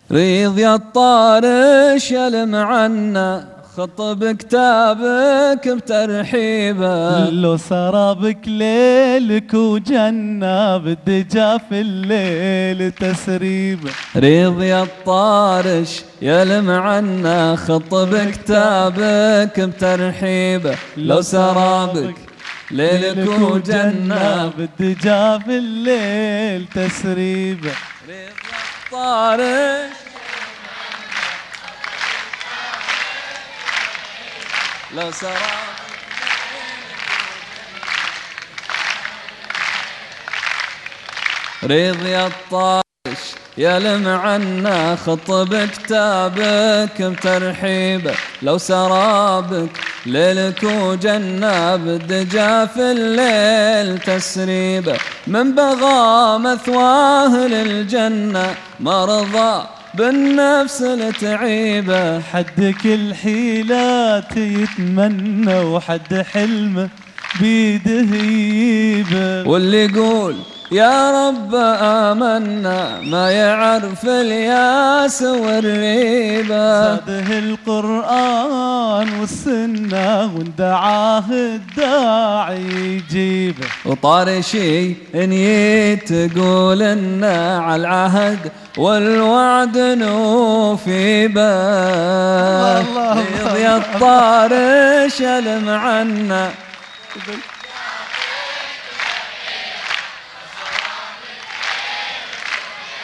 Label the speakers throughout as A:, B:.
A: ريض يا الطارش يلم عنا خطب كتابك بترحيبه،
B: لو سرابك ليلك وجنة بالدجا في الليل تسريبه.
A: ريض يا الطارش يلم عنا خطب كتابك بترحيبه، لو سرابك ليلك وجنة
B: بالدجا في الليل تسريبه.
A: ريض يا الطارش لو سرابك ريض يا الطارش يلم عنا خطب كتابك بترحيبه، لو سرابك ليلك وجنة بالدجا في الليل تسريبه، من بغى مثواه للجنة مرضى بالنفس لتعيبه،
B: حد كل حيلات يتمنى وحد حلمه بيده يجيبه.
A: واللي يقول يا رب آمنا ما يعرف الياس والريبة،
B: زاده القرآن والسنة وندعاه الداعي يجيبه.
A: وطارشي إن تقول إنا على العهد والوعد نوفي به، ريض يا الطارش يلم عنا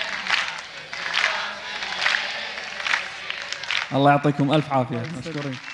A: الله يعطيكم ألف عافية، مشكورين.